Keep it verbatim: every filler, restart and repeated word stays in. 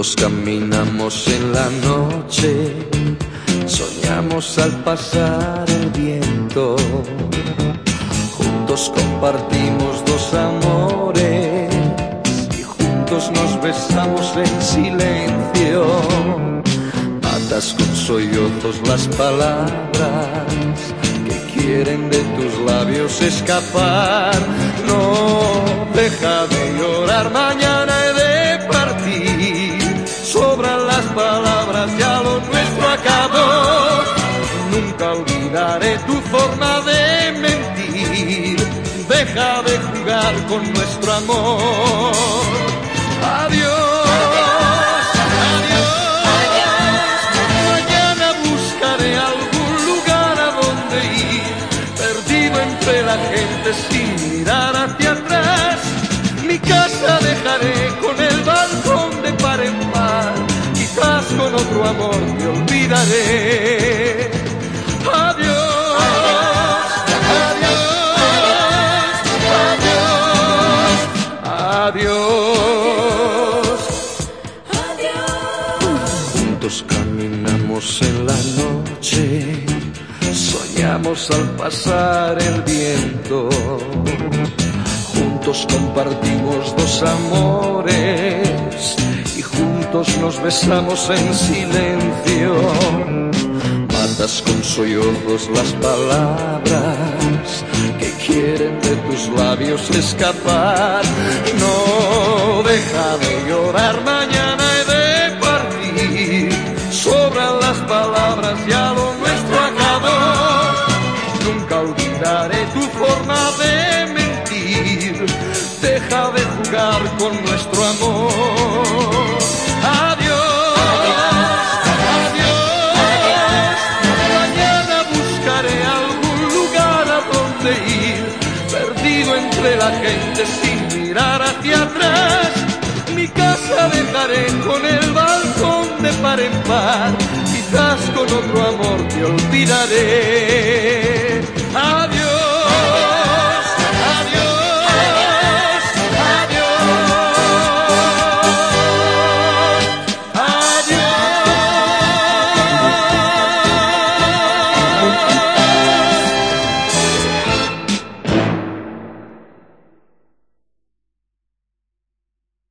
Juntos caminamos en la noche, soñamos al pasar el viento. Juntos compartimos dos amores y juntos nos besamos en silencio. Matas con sollozos las palabras que quieren de tus labios escapar. No, deja de llorar, mañana he de partir. Sobran las palabras, ya lo nuestro acabó. Nunca olvidaré tu forma de mentir. Deja de jugar con nuestro amor. Adiós, adiós, mañana buscaré algún lugar a donde ir, perdido entre la gente sin mirar hacia atrás. Mi casa dejaré con el balcón de par en par, quizás con otro amor te olvidaré. Adiós, adiós, adiós, adiós. Juntos caminamos en la noche, soñamos al pasar el viento. Juntos compartimos dos amores y juntos nos besamos en silencio. Matas con sollozos las palabras que quieren de tus labios escapar. No, deja de llorar, mañana he de partir. Sobran las palabras, ya lo nuestro acabó. Nunca olvidaré tu forma de mentir. Deja de jugar con nuestro amor. Adiós, adiós, mañana buscaré algún lugar a donde ir, perdido entre la gente sin mirar hacia atrás. Mi casa dejaré con el balcón de par en par, quizás con otro amor te olvidaré. Adiós.